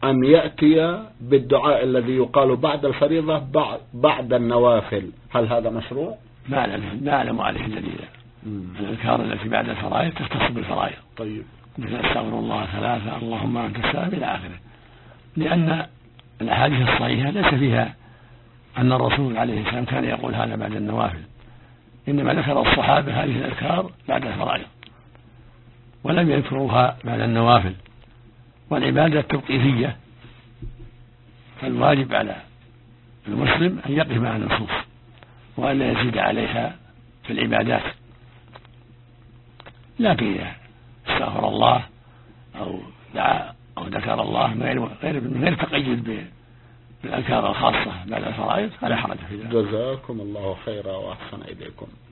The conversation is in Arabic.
أم يأتي بالدعاء الذي يقال بعد الفريضة بعد النوافل؟ هل هذا مشروع؟ ما أعلم عليه دليل. الأذكار التي بعد الفرائض تختص بالفرائض. طيب. مثل استغفر الله 3 اللهم أنت السلام إلى آخره، لأن الأحاديث الصحيحة ليس فيها أن الرسول عليه السلام كان يقول هذا بعد النوافل، إنما ذكر الصحابة هذه الأذكار بعد الفرائض ولم يذكروها بعد النوافل. والعبادة توقيفية، فالواجب على المسلم أن يقف مع النصوص وأن لا يزيد عليها في العبادات، لكن إذا استغفر الله أو دعا أو ذكر الله من غير تقيد بالأذكار الخاصة بعد الفرائض فلا حرج في ذلك. جزاكم الله خيرا وأحسن إليكم.